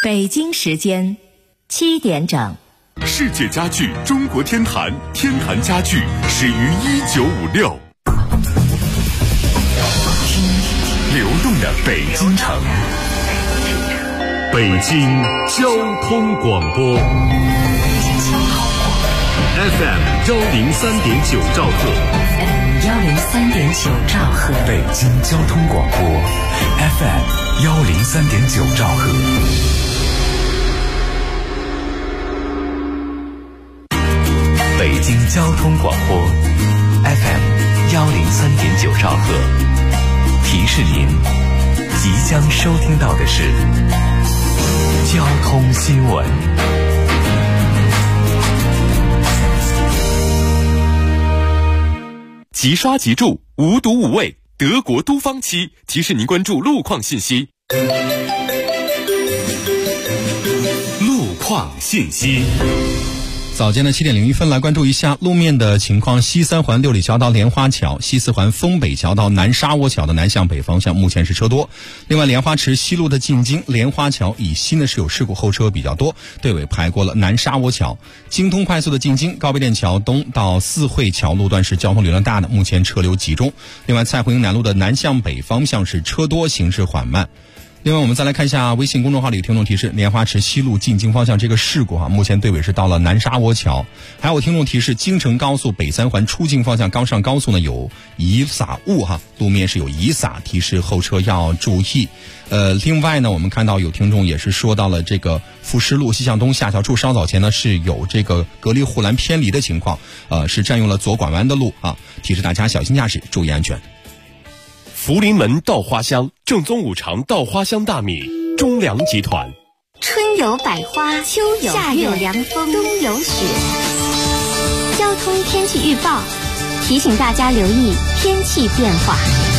北京时间7点整。 世界家具中国天坛，天坛家具始于1956。流动的北京城，北京交通广播 FM 103.9兆赫 103.9兆赫， 北京交通广播 FM 103.9兆赫。北京交通广播 FM 103.9兆赫，提示您即将收听到的是交通新闻。即刷即住，无毒无味，德国都芳漆提示您关注路况信息。路况信息。 早间的7点01分，来关注一下路面的情况。西三环六里桥到莲花桥，西四环丰北桥到南沙窝桥的南向北方向目前是车多。另外，莲花池西路的进京莲花桥以西呢是有事故，后车比较多，队尾排过了南沙窝桥。京通快速的进京高碑店桥东到四惠桥路段是交通流量大的，目前车流集中。另外，蔡胡营南路的南向北方向是车多，行驶缓慢。另外，我们再来看一下微信公众号里听众提示，莲花池西路进京方向这个事故目前队尾是到了南沙窝桥。还有听众提示，京承高速北三环出境方向刚上高速呢，有遗撒物路面是有遗撒，提示后车要注意。另外呢，我们看到有听众也是说到了这个富士路西向东下桥处稍早前呢是有这个隔离护栏偏离的情况，是占用了左拐弯的路提示大家小心驾驶，注意安全。 福临门稻花香，正宗五常稻花香大米，中粮集团。 春有百花，秋有夏有凉风，冬有雪。交通天气预报提醒大家留意天气变化。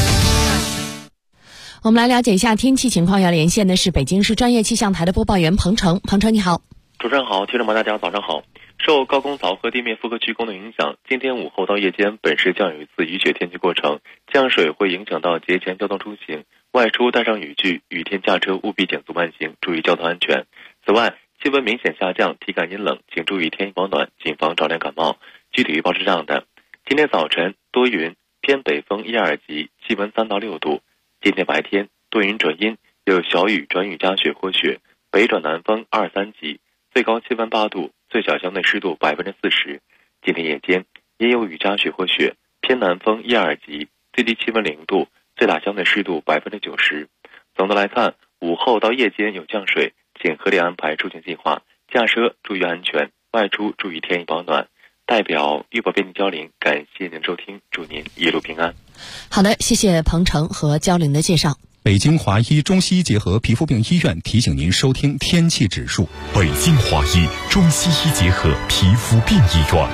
我们来了解一下天气情况，要连线的是北京市专业气象台的播报员彭程。彭程你好。 主持人好，听众们大家早上好。受高空槽和地面副科区功能影响，今天午后到夜间本市将有一次雨雪天气过程，降水会影响到节前交通出行，外出带上雨具，雨天驾车务必减速慢行，注意交通安全。此外，气温明显下降，体感阴冷，请注意天气保暖，谨防着凉感冒。具体预报是这样的：今天早晨多云，偏北风1、2级，气温3到6度；今天白天多云转阴，有小雨转雨夹雪或雪，北转南风2、3级，最高气温8度，最小相对湿度40%。今天夜间也有雨夹雪或雪，偏南风1、2级，最低气温0度，最大相对湿度90%。总的来看，午后到夜间有降水，请合理安排出行计划，驾车注意安全，外出注意天气保暖。代表预报编辑焦玲，感谢您收听，祝您一路平安。 好的，谢谢彭程和焦玲的介绍。 北京华医中西医结合皮肤病医院提醒您收听天气指数。 北京华医中西医结合皮肤病医院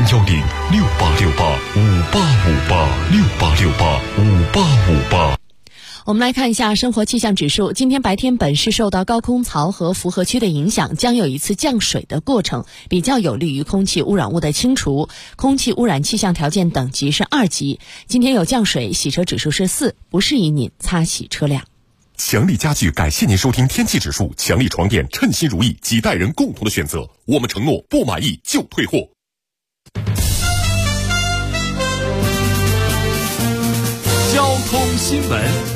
，010-6868-5858，6868-5858。 我们来看一下生活气象指数。今天白天本市受到高空槽和符合区的影响，将有一次降水的过程，比较有利于空气污染物的清除。空气污染气象条件等级是2级。今天有降水，洗车指数是4，不适宜您擦洗车辆。 强力家具感谢您收听天气指数，强力床垫称心如意，几代人共同的选择。我们承诺不满意就退货。交通新闻。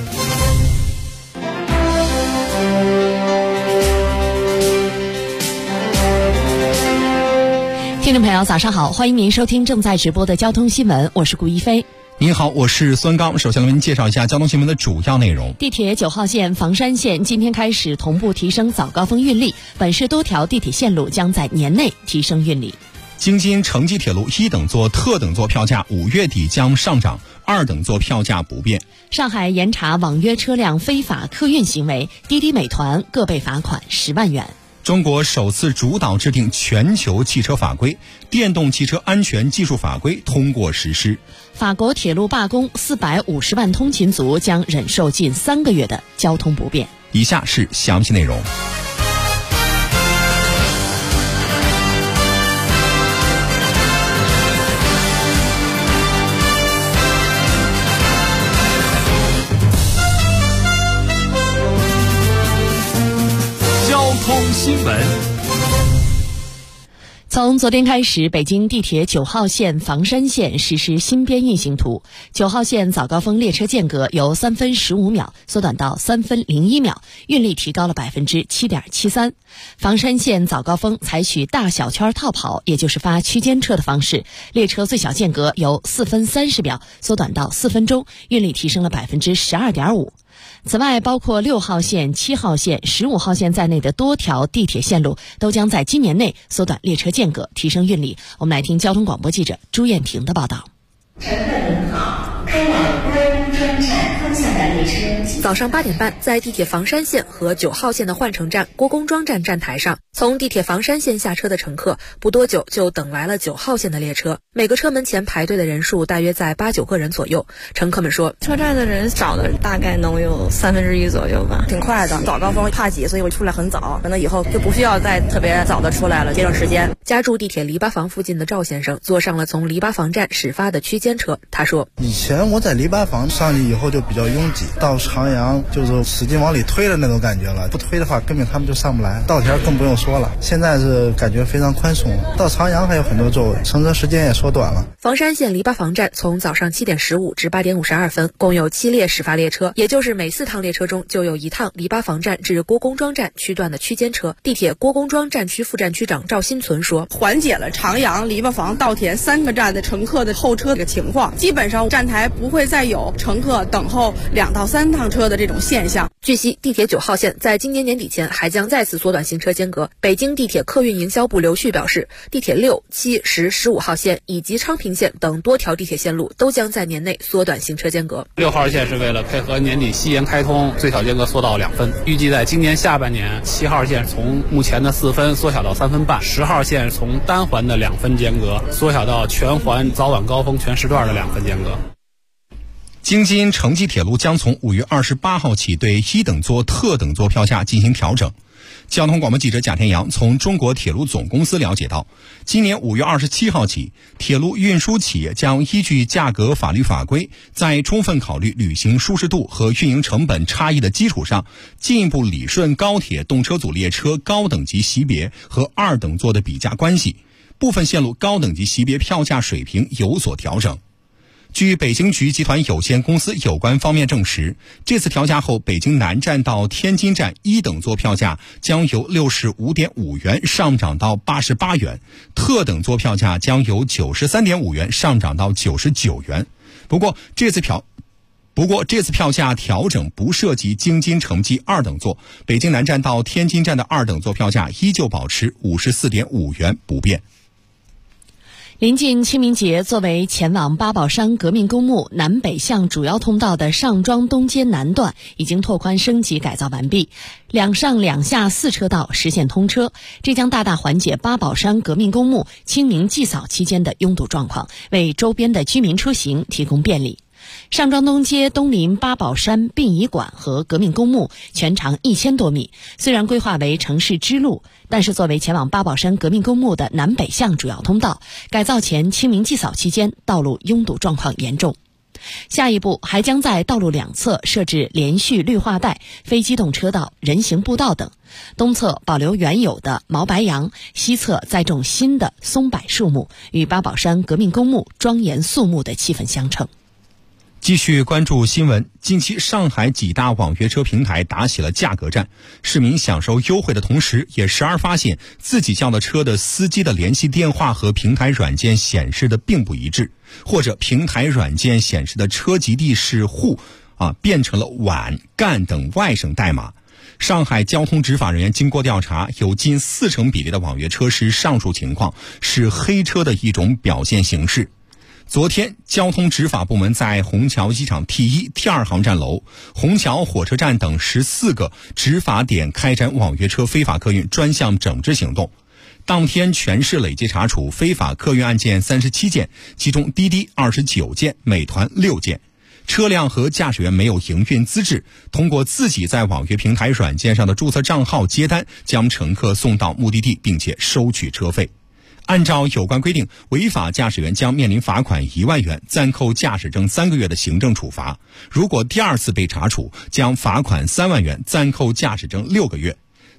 听众朋友早上好，欢迎您收听正在直播的交通新闻，我是顾一飞。 您好，我是孙刚。首先来为您介绍一下交通新闻的主要内容。 地铁9号线房山线今天开始同步提升早高峰运力，本市多条地铁线路将在年内提升运力。 京津城际铁路1等座、特等座票价5月底将上涨，2等座票价不变。 上海严查网约车辆非法客运行为，滴滴、美团各被罚款10万元。 中国首次主导制定全球汽车法规，电动汽车安全技术法规通过实施。 法国铁路罢工，450万通勤族将忍受近3个月的交通不便。 以下是详细内容。 交通新闻。 从昨天开始，北京地铁9号线房山线实施新编运行图，9号线早高峰列车间隔由3分15秒缩短到3分01秒，运力提高了 7.73%。房山线早高峰采取大小圈套跑，也就是发区间车的方式，列车最小间隔由4分30秒缩短到4分钟，运力提升了 12.5%。此外，包括6号线、7号线、15号线在内的多条地铁线路都将在今年内缩短列车间隔，提升运力。我们来听交通广播记者朱艳萍的报道。 乘客您好，开往郭公庄站方向的列车。 早上8点半，在地铁房山线和9号线的换乘站郭公庄站站台上，从地铁房山线下车的乘客不多久就等来了9号线的列车。每个车门前排队的人数大约在8、9个人左右。乘客们说， 车站的人少的大概能有1/3左右吧，挺快的。早高峰怕挤，所以我出来很早，可能以后就不需要再特别早的出来了，节省时间。 家住地铁篱笆房附近的赵先生坐上了从篱笆房站始发的区间车。他说， 以前我在篱笆房上去以后就比较拥挤，到长阳就是使劲往里推的那种感觉了，不推的话根本他们就上不来，稻田更不用说了。现在是感觉非常宽松，到长阳还有很多座位，乘车时间也缩短了。 房山线篱笆房站从早上7点15至8点52分，共有7列始发列车，也就是每4趟列车中就有1趟篱笆房站至郭公庄站区段的区间车。地铁郭公庄站区副站区长赵新存说， 缓解了长阳、篱笆房、稻田3个站的乘客的候车的情况，基本上站台不会再有乘客等候2到3趟车的这种现象。 据悉，地铁9号线在今年年底前还将再次缩短行车间隔。北京地铁客运营销部刘旭表示，地铁6、7、10、15号线以及昌平线等多条地铁线路都将在年内缩短行车间隔。 6号线是为了配合年底西延开通，最小间隔缩到2分，预计在今年下半年7号线从目前的4分缩小到3分半，10号线从单环的2分间隔缩小到全环早晚高峰全时段的2分间隔。 京津城际铁路将从5月28号起对1等座、特等座票价进行调整。交通广播记者贾天阳从中国铁路总公司了解到，今年5月27号起，铁路运输企业将依据价格法律法规，在充分考虑旅行舒适度和运营成本差异的基础上，进一步理顺高铁动车组列车高等级级别和2等座的比价关系，部分线路高等级级别票价水平有所调整。据北京局集团有限公司有关方面证实，这次调价后，北京南站到天津站1等座票价将由65.5元上涨到88元，特等座票价将由93.5元上涨到99元。不过这次票价调整不涉及京津城际2等座，北京南站到天津站的2等座票价依旧保持54.5元不变。 临近清明节，作为前往八宝山革命公墓南北向主要通道的上庄东街南段已经拓宽升级改造完毕，2上2下4车道实现通车，这将大大缓解八宝山革命公墓清明祭扫期间的拥堵状况，为周边的居民出行提供便利。上庄东街东临八宝山殡仪馆和革命公墓，全长1000多米。虽然规划为城市支路，但是作为前往八宝山革命公墓的南北向主要通道，改造前清明祭扫期间道路拥堵状况严重。下一步还将在道路两侧设置连续绿化带、非机动车道、人行步道等，东侧保留原有的毛白杨，西侧再种新的松柏树木，与八宝山革命公墓庄严肃穆的气氛相称。 继续关注新闻。近期上海几大网约车平台打起了价格战，市民享受优惠的同时，也时而发现自己叫的车的司机的联系电话和平台软件显示的并不一致，或者平台软件显示的车籍地是沪变成了皖、赣等外省代码。上海交通执法人员经过调查，有近40%比例的网约车是上述情况，是黑车的一种表现形式。昨天，交通执法部门在虹桥机场 T1、T2 航站楼、虹桥火车站等14个执法点开展网约车非法客运专项整治行动。当天全市累计查处非法客运案件37件，其中滴滴29件，美团6件。车辆和驾驶员没有营运资质，通过自己在网约平台软件上的注册账号接单，将乘客送到目的地，并且收取车费。按照有关规定，违法驾驶员将面临罚款1万元、暂扣驾驶证3个月的行政处罚。如果第二次被查处，将罚款3万元、暂扣驾驶证6个月。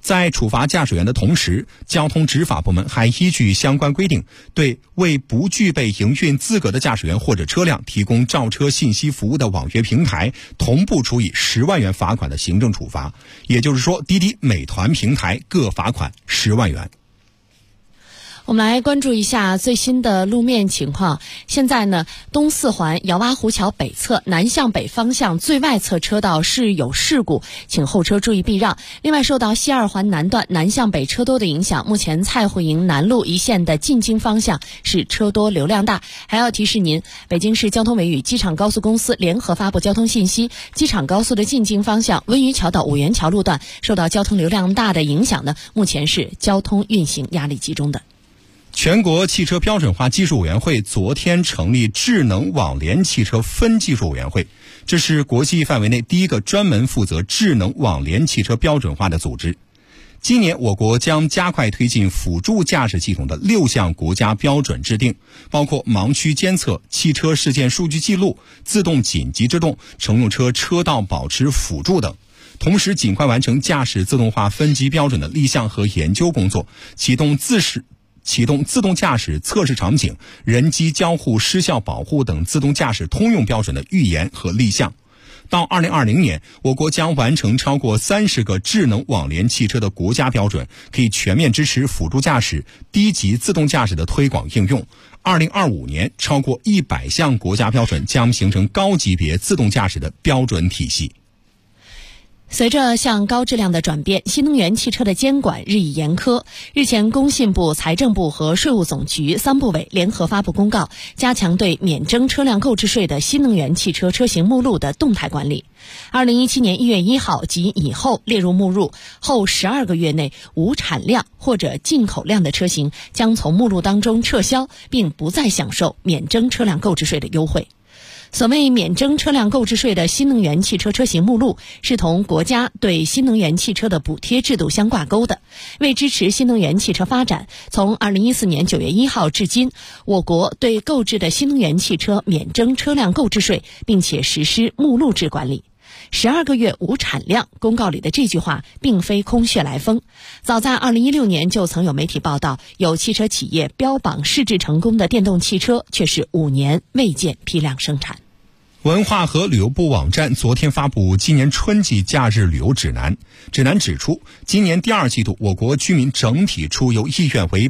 在处罚驾驶员的同时，交通执法部门还依据相关规定，对为不具备营运资格的驾驶员或者车辆提供召车信息服务的网约平台，同步处以10万元罚款的行政处罚。也就是说，滴滴、美团平台各罚款10万元。 我们来关注一下最新的路面情况。现在呢，东四环姚洼湖桥北侧南向北方向最外侧车道是有事故，请后车注意避让。另外，受到西二环南段南向北车多的影响，目前蔡慧营南路一线的进京方向是车多流量大。还要提示您，北京市交通委与机场高速公司联合发布交通信息，机场高速的进京方向温榆桥到五元桥路段受到交通流量大的影响呢，目前是交通运行压力集中的。 全国汽车标准化技术委员会昨天成立智能网联汽车分技术委员会，这是国际范围内第一个专门负责智能网联汽车标准化的组织。今年我国将加快推进辅助驾驶系统的6项国家标准制定，包括盲区监测、汽车事件数据记录、自动紧急制动、乘用车车道保持辅助等。同时尽快完成驾驶自动化分级标准的立项和研究工作，启动自动驾驶测试场景、人机交互失效保护等自动驾驶通用标准的预研和立项。到2020年，我国将完成超过30个智能网联汽车的国家标准，可以全面支持辅助驾驶、低级自动驾驶的推广应用。2025年，超过100项国家标准将形成高级别自动驾驶的标准体系。 随着向高质量的转变，新能源汽车的监管日益严苛。日前，工信部、财政部和税务总局3部委联合发布公告，加强对免征车辆购置税的新能源汽车车型目录的动态管理。2017年1月1号及以后列入目录后12个月内无产量或者进口量的车型将从目录当中撤销，并不再享受免征车辆购置税的优惠。所谓免征车辆购置税的新能源汽车车型目录是同国家对新能源汽车的补贴制度相挂钩的。为支持新能源汽车发展，从2014年9月1号至今，我国对购置的新能源汽车免征车辆购置税，并且实施目录制管理。12个月无产量，公告里的这句话并非空穴来风。早在2016年就曾有媒体报道，有汽车企业标榜试制成功的电动汽车，却是5年未见批量生产。 文化和旅游部网站昨天发布今年春季假日旅游指南。指南指出，今年第2季度我国居民整体出游意愿为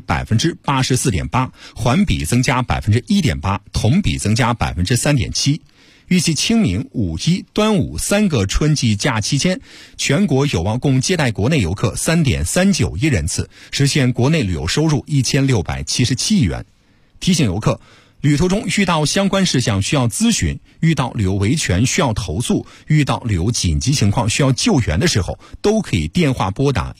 84.8%， 环比增加 1.8%， 同比增加 3.7%。预计清明、五一、端午3个春季假期间，全国有望共接待国内游客 3.39亿人次，实现国内旅游收入1677亿元。提醒游客，旅途中遇到相关事项需要咨询，遇到旅游维权需要投诉，遇到旅游紧急情况需要救援的时候，都可以电话拨打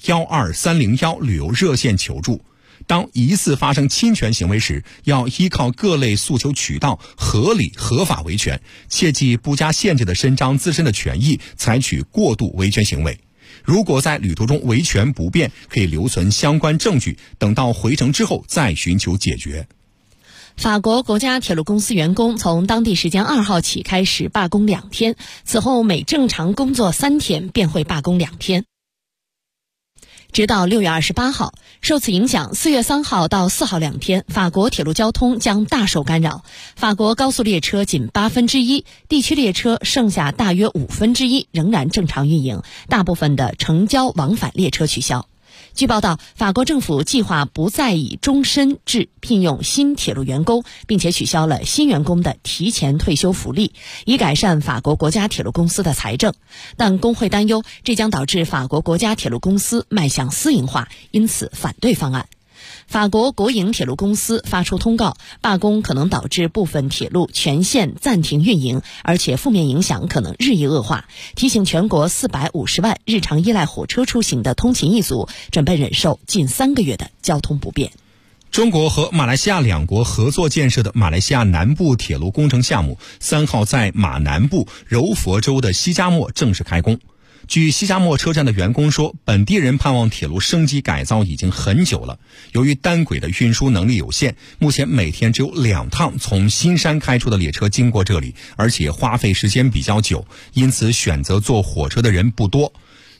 12301旅游热线求助。当疑似发生侵权行为时，要依靠各类诉求渠道合理合法维权，切忌不加限制地伸张自身的权益，采取过度维权行为。如果在旅途中维权不便，可以留存相关证据，等到回程之后再寻求解决。 法国国家铁路公司员工从当地时间2号起开始罢工2天，此后每正常工作3天便会罢工2天。直到6月28号，受此影响，4月3号到4号2天，法国铁路交通将大受干扰。法国高速列车仅1/8，地区列车剩下大约1/5，仍然正常运营，大部分的城郊往返列车取消。据报道，法国政府计划不再以终身制聘用新铁路员工，并且取消了新员工的提前退休福利，以改善法国国家铁路公司的财政。但工会担忧这将导致法国国家铁路公司迈向私营化，因此反对方案。法国国营铁路公司发出通告，罢工可能导致部分铁路全线暂停运营，而且负面影响可能日益恶化，提醒全国450万日常依赖火车出行的通勤一族准备忍受近3个月的交通不便。 中国和马来西亚2国合作建设的马来西亚南部铁路工程项目3号在马南部柔佛州的西加莫正式开工。据西加莫车站的员工说，本地人盼望铁路升级改造已经很久了。由于单轨的运输能力有限，目前每天只有2趟从新山开出的列车经过这里，而且花费时间比较久，因此选择坐火车的人不多。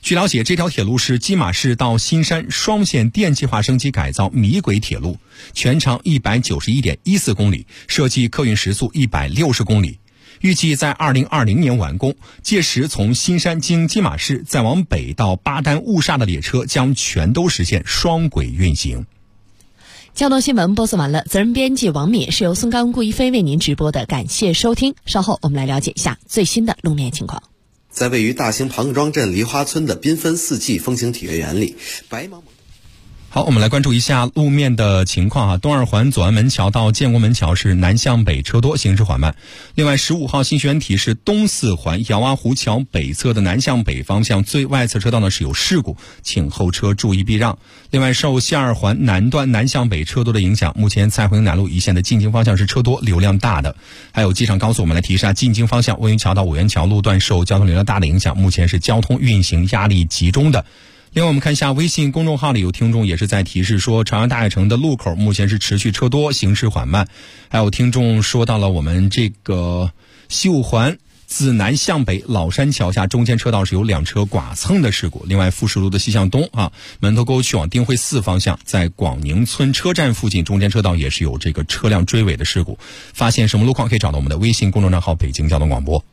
据了解，这条铁路是鸡马市到新山双线电气化升级改造米轨铁路，全长191.14公里，设计客运时速160公里，预计在2020年完工。届时从新山经鸡马市再往北到巴丹乌沙的列车将全都实现双轨运行。 交通新闻播送完了，责任编辑王敏，是由孙刚、顾一飞为您直播的，感谢收听。稍后我们来了解一下最新的路面情况。 在位于大兴庞庄镇梨花村的缤纷四季风情体育园里，白茫茫。 好，我们来关注一下路面的情况啊。东二环左安门桥到建国门桥是南向北车多，行驶缓慢。另外15号新学员提示，东四环姚洼湖桥北侧的南向北方向最外侧车道呢是有事故，请后车注意避让。另外受西二环南段南向北车多的影响，目前蔡回南路一线的进京方向是车多流量大的。还有机场高速，我们来提示一下，进京方向温榆桥到五元桥路段受交通流量大的影响，目前是交通运行压力集中的。另外我们看一下微信公众号里有听众也是在提示说，长安大悦城的路口目前是持续车多，行驶缓慢。还有听众说到了我们这个西五环自南向北老山桥下中间车道是有2车剐蹭的事故。另外富士路的西向东门头沟去往丁汇寺方向，在广宁村车站附近中间车道也是有这个车辆追尾的事故。发现什么路况可以找到我们的微信公众账号北京交通广播。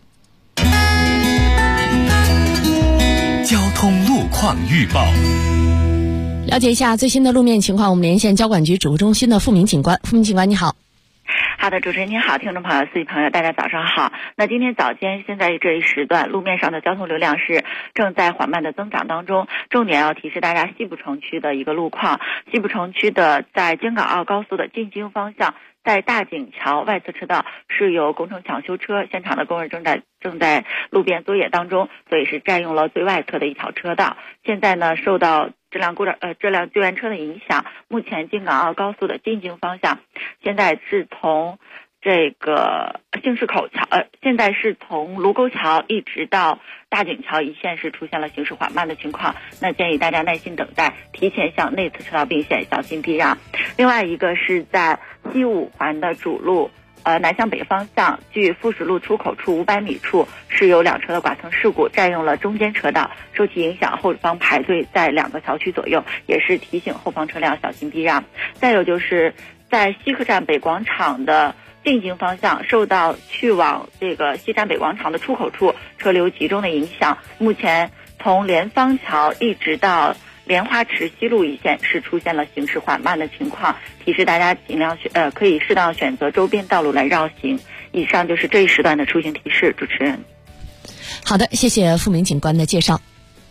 交通路况预报， 了解一下最新的路面情况，我们连线交管局指挥中心的付明警官。付明警官你好。 好的，主持人您好，听众朋友、司机朋友，大家早上好。那今天早间现在这一时段路面上的交通流量是正在缓慢的增长当中，重点要提示大家西部城区的一个路况。西部城区的在京港澳高速的进京方向，在大井桥外侧车道是有工程抢修车，现场的工人正在路边作业当中，所以是占用了最外侧的一条车道。现在呢，受到这辆救援车的影响，目前京港澳高速的进京方向，现在是从这个兴市口桥现在是从卢沟桥一直到大井桥一线是出现了行驶缓慢的情况，那建议大家耐心等待，提前向内侧车道并线，小心避让。另外一个是在西五环的主路南向北方向，距富士路出口处500米处是有2车的剐蹭事故，占用了中间车道，受其影响后方排队在2个桥区左右，也是提醒后方车辆小心避让。再有就是在西客站北广场的进京方向，受到去往这个西站北广场的出口处车流集中的影响，目前从莲芳桥一直到莲花池西路一线是出现了行驶缓慢的情况，提示大家尽量可以适当选择周边道路来绕行。以上就是这一时段的出行提示，主持人。 好的，谢谢付明警官的介绍。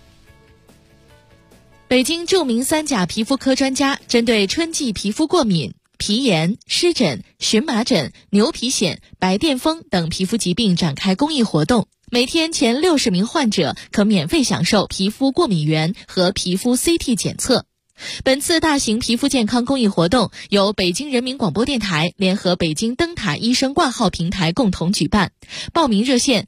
北京著名3甲皮肤科专家针对春季皮肤过敏、皮炎、湿疹、荨麻疹、牛皮癣、白癜风等皮肤疾病展开公益活动，每天前60名患者可免费享受皮肤过敏原和皮肤 CT 检测。本次大型皮肤健康公益活动由北京人民广播电台联合北京灯塔医生挂号平台共同举办，报名热线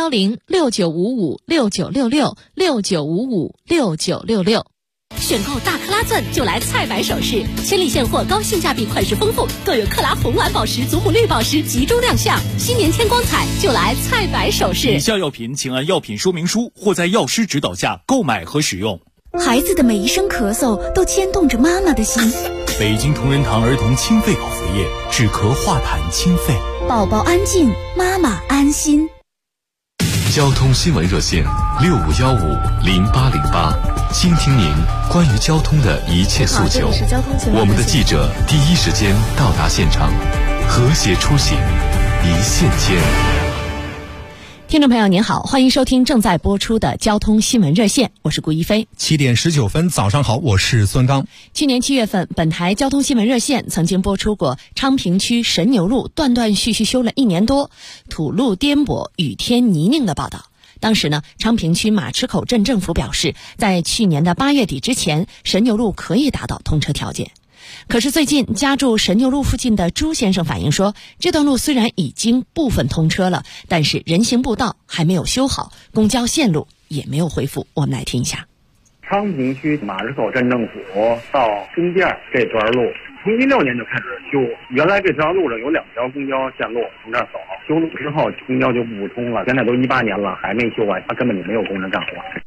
010-6955-6966，6955-6966。 选购大克拉钻就来菜百首饰，千里现货，高性价比，款式丰富，更有克拉红蓝宝石、祖母绿宝石集中亮相。新年添光彩，就来菜百首饰。 以下药品请按药品说明书或在药师指导下购买和使用。 孩子的每一声咳嗽都牵动着妈妈的心。 北京同仁堂儿童清肺口服液，止咳化痰清肺， 宝宝安静，妈妈安心。 交通新闻热线65150808，倾听您关于交通的一切诉求。我们的记者第一时间到达现场，和谐出行，一线牵。 听众朋友您好，欢迎收听正在播出的交通新闻热线，我是顾一飞。 7点19分，早上好，我是孙刚。 去年7月份，本台交通新闻热线曾经播出过昌平区神牛路断断续续修了1年多，土路颠簸、雨天泥泞的报道。当时呢，昌平区马池口镇政府表示，在去年的8月底之前，神牛路可以达到通车条件。可是最近家住神牛路附近的朱先生反映说，这段路虽然已经部分通车了，但是人行步道还没有修好，公交线路也没有恢复。我们来听一下。 昌平区马池口镇政府到中店这段路从16年就开始修，原来这条路上有2条公交线路从这儿走，修路之后公交就不通了，现在都18年了还没修完，它根本就没有工程账户。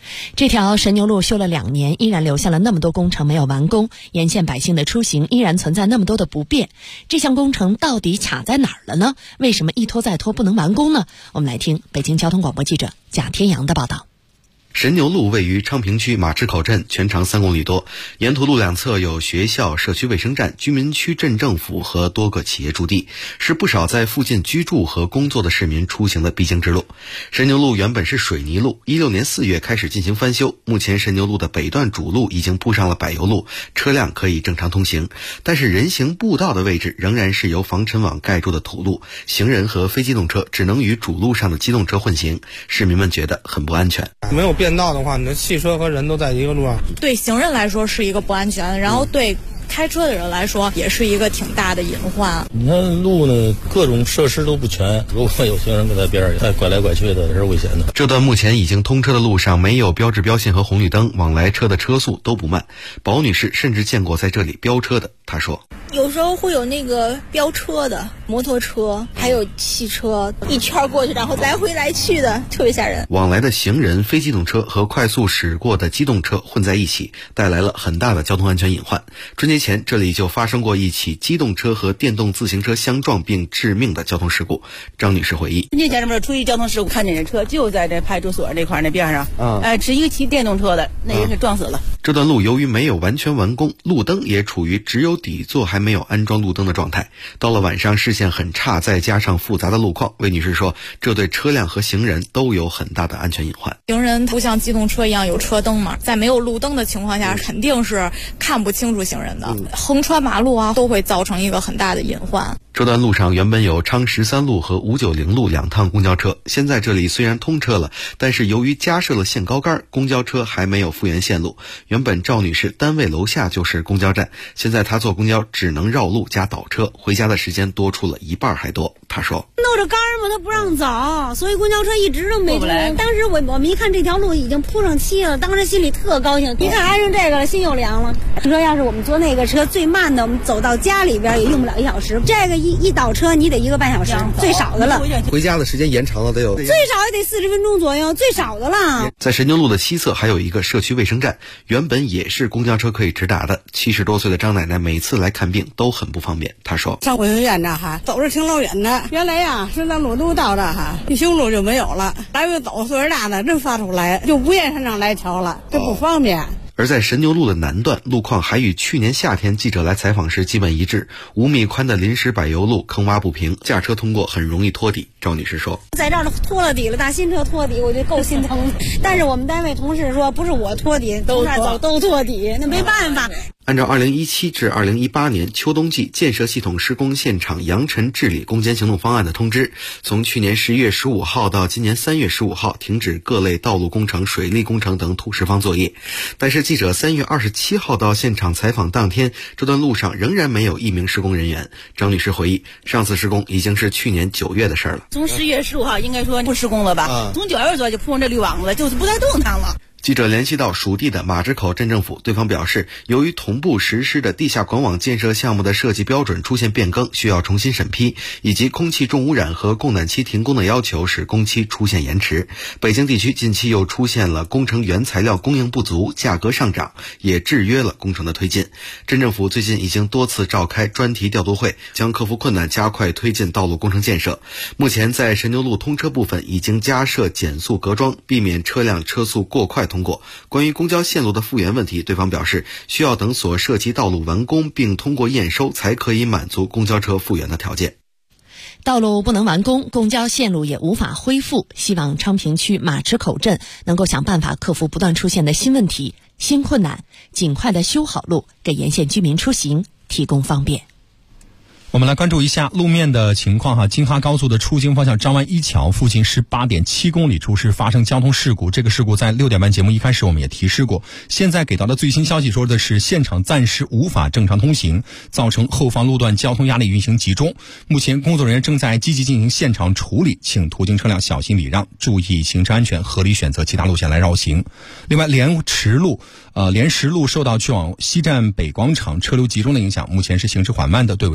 这条神牛路修了2年，依然留下了那么多工程没有完工，沿线百姓的出行依然存在那么多的不便。这项工程到底卡在哪儿了呢？为什么一拖再拖不能完工呢？我们来听北京交通广播记者贾天阳的报道。 神牛路位于昌平区马池口镇，全长3公里多，沿途路两侧有学校、社区卫生站、居民区镇政府和多个企业驻地，是不少在附近居住和工作的市民出行的必经之路。神牛路原本是水泥路，16年4月开始进行翻修，目前神牛路的北段主路已经铺上了柏油路，车辆可以正常通行，但是人行步道的位置仍然是由防尘网盖住的土路，行人和非机动车只能与主路上的机动车混行，市民们觉得很不安全。 没有变道的话，你的汽车和人都在一个路上， 对行人来说是一个不安全，然后对开车的人来说也是一个挺大的隐患。 你看路呢，各种设施都不全，如果有行人搁在边上，再拐来拐去的，是危险的。 这段目前已经通车的路上没有标志标线和红绿灯，往来车的车速都不慢。保女士甚至见过在这里飙车的，她说有时候会有那个飙车的摩托车，还有汽车一圈过去，然后来回来去的，特别吓人。 往来的行人、非机动车和快速驶过的机动车混在一起，带来了很大的交通安全隐患。春节前这里就发生过一起机动车和电动自行车相撞并致命的交通事故。张女士回忆， 春节前这边出一交通事故，看见这车就在这派出所那块那边上，是一个骑电动车的，那人是撞死了。 这段路由于没有完全完工，路灯也处于只有底座还没有安装路灯的状态，到了晚上视线很差，再加上复杂的路况，魏女士说这对车辆和行人都有很大的安全隐患。 行人不像机动车一样有车灯嘛，在没有路灯的情况下肯定是看不清楚行人的，横穿马路啊都会造成一个很大的隐患。 这段路上原本有昌13路和590路2趟公交车，现在这里虽然通车了，但是由于加设了限高杆，公交车还没有复原线路。原本赵女士单位楼下就是公交站，现在她坐公交只能绕路加倒车，回家的时间多出了1半还多。她说弄着杆嘛，他不让走，所以公交车一直都没出来。当时我们一看这条路已经铺上漆了，当时心里特高兴，一看安上这个了，心又凉了。你说要是我们坐那个车最慢的，我们走到家里边也用不了1小时，这个一倒车你得1个半小时，最少的了。 回家的时间延长了得有最少也得40分钟左右，最少的了。 在神牛路的西侧还有一个社区卫生站，原本也是公交车可以直达的。70多岁的张奶奶每次来看病都很不方便，她说上卫生院这哈走着挺老远的，原来呀是咱路都到这哈，一行路就没有了，来回走岁数大的真发出来，就不愿意上这来瞧了，这不方便。 而在神牛路的南段，路况还与去年夏天记者来采访时基本一致，5米宽的临时柏油路坑洼不平，驾车通过很容易拖底。赵女士说在这儿拖了底了，大新车拖底我觉得够心疼，但是我们单位同事说不是我拖底，都走都拖底，那没办法。 按照2017至2018年秋冬季建设系统施工现场扬尘治理攻坚行动方案的通知，从去年11月15号到今年3月15号停止各类道路工程、水利工程等土石方作业。但是记者3月27号到现场采访当天，这段路上仍然没有1名施工人员。张女士回忆，上次施工已经是去年9月的事了。 从10月15号应该说不施工了吧？从9月左右就铺上这滤网了，就是不再动弹了。 记者联系到属地的马池口镇政府，对方表示，由于同步实施的地下管网建设项目的设计标准出现变更，需要重新审批，以及空气重污染和供暖期停工的要求使工期出现延迟。北京地区近期又出现了工程原材料供应不足、价格上涨，也制约了工程的推进。镇政府最近已经多次召开专题调度会，将克服困难，加快推进道路工程建设。目前在神牛路通车部分已经加设减速隔桩，避免车辆车速过快通过。关于公交线路的复原问题，对方表示需要等所涉及道路完工并通过验收，才可以满足公交车复原的条件。 道路不能完工，公交线路也无法恢复，希望昌平区马池口镇能够想办法克服不断出现的新问题、新困难，尽快的修好路，给沿线居民出行提供方便。 我们来关注一下路面的情况哈。京哈高速的出京方向张湾一桥附近18.7公里处是发生交通事故，这个事故在6点半节目一开始我们也提示过。现在给到的最新消息说的是现场暂时无法正常通行，造成后方路段交通压力运行集中。目前工作人员正在积极进行现场处理，请途经车辆小心礼让，注意行车安全，合理选择其他路线来绕行。另外莲石路受到去往西站北广场车流集中的影响，目前是行驶缓慢的，队尾呢已经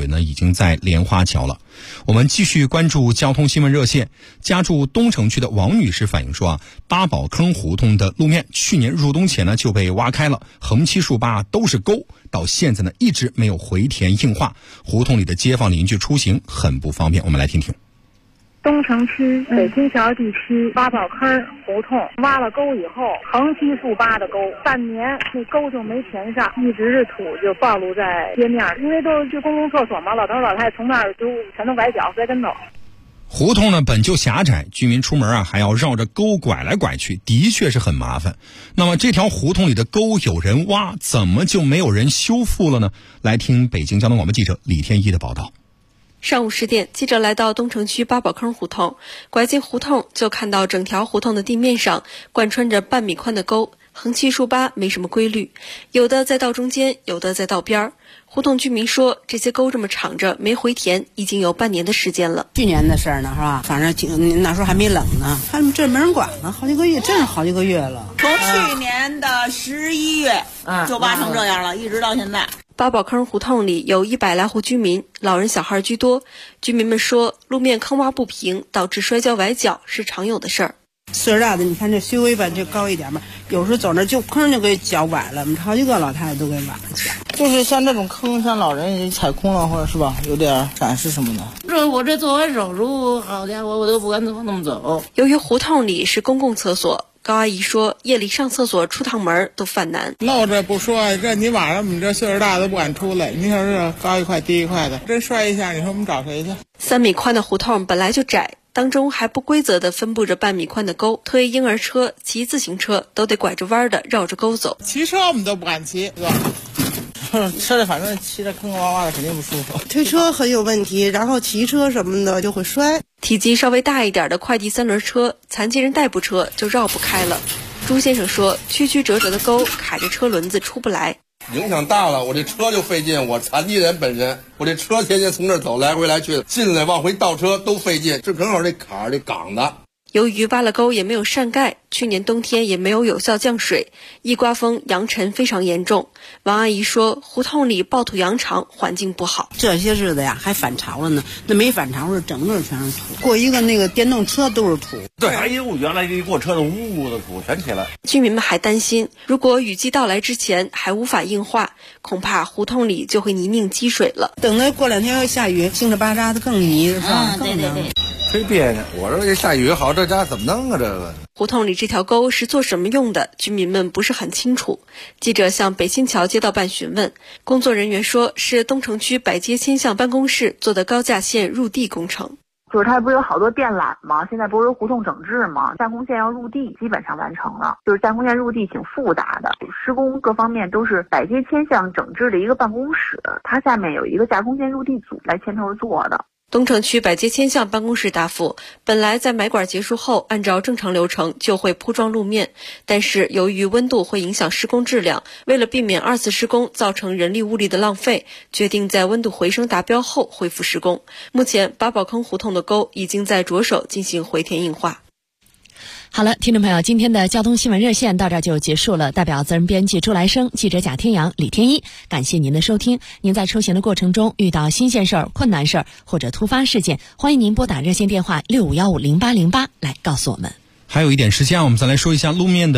经在莲花桥了。我们继续关注交通新闻热线。家住东城区的王女士反映说八宝坑胡同的路面去年入冬前呢就被挖开了，横七竖八都是沟，到现在呢一直没有回填硬化，胡同里的街坊邻居出行很不方便。我们来听听。 东城区北京桥地区八宝坑胡同挖了沟以后，横七竖八的沟，半年那沟就没填上，一直是土就暴露在街面，因为都是去公共厕所嘛，老头老太太从那儿就全都崴脚摔跟头。 胡同呢本就狭窄，居民出门还要绕着沟拐来拐去，的确是很麻烦。那么这条胡同里的沟有人挖，怎么就没有人修复了呢？来听北京交通广播记者李天一的报道。 上午10点，记者来到东城区八宝坑胡同，拐进胡同就看到整条胡同的地面上贯穿着半米宽的沟，横七竖八没什么规律，有的在道中间，有的在道边儿。胡同居民说，这些沟这么敞着没回填，已经有半年的时间了。 去年的事儿呢，是吧？反正那时候还没冷呢，他们这没人管了，好几个月，真是好几个月了。 从去年的11月就挖成这样了，一直到现在。 八宝坑胡同里有100来户居民，老人小孩居多。居民们说，路面坑洼不平，导致摔跤崴脚是常有的事儿。 岁数大的，你看这稍微吧就高一点吧，有时候走那就坑就给脚崴了，好几个老太太都给崴了脚。 就是像这种坑，像老人踩空了或者是吧，有点闪失什么的。我这做完手术，好家伙，我都不敢那么走。 由于胡同里是公共厕所，高阿姨说，夜里上厕所出趟门都犯难。 那我这不说，这你晚上我们这岁数大都不敢出来，你说这高一块低一块的，真摔一下，你说我们找谁去 ？3米宽的胡同本来就窄，当中还不规则地分布着半米宽的沟，推婴儿车、骑自行车都得拐着弯的绕着沟走。 骑车我们都不敢骑，是吧？车里反正骑着坑坑洼洼的肯定不舒服。 推车很有问题，然后骑车什么的就会摔。 体积稍微大一点的快递3轮车、残疾人代步车就绕不开了。朱先生说，曲曲折折的沟卡着车轮子出不来， 影响大了，我这车就费劲。我残疾人本身，我这车天天从这儿走来回来去的，进来往回倒车都费劲，这正好这坎儿这岗的。 由于挖了沟也没有善盖，去年冬天也没有有效降水，一刮风扬尘非常严重。王阿姨说，胡同里暴土扬长，环境不好。 这些日子呀还反潮了呢，那没反潮是整个全是土，过一个那个电动车都是土。 对，还有原来一过车的呜呜的土全起来。 居民们还担心，如果雨季到来之前还无法硬化，恐怕胡同里就会泥泞积水了。 等到过2天要下雨，稀里巴扎的更泥，是吧？ 对对对。 忒别扭，我说这下雨好，这家怎么弄啊？这个胡同里这条沟是做什么用的？居民们不是很清楚。记者向北新桥街道办询问，工作人员说是东城区百街千巷办公室做的高架线入地工程。 就是它不是有好多电缆吗？现在不是胡同整治吗？架空线要入地，基本上完成了。就是架空线入地挺复杂的，施工各方面都是百街千巷整治的一个办公室，它下面有一个架空线入地组来牵头做的。 东城区百街千巷办公室答复，本来在埋管结束后，按照正常流程就会铺装路面，但是由于温度会影响施工质量，为了避免2次施工造成人力物力的浪费，决定在温度回升达标后恢复施工。目前八宝坑胡同的沟已经在着手进行回填硬化。 好了，听众朋友，今天的交通新闻热线到这儿就结束了。代表责任编辑朱来生、记者贾天阳、李天一，感谢您的收听。您在出行的过程中遇到新鲜事儿、困难事儿或者突发事件，欢迎您拨打热线电话65150808来告诉我们。 还有一点时间，我们再来说一下路面的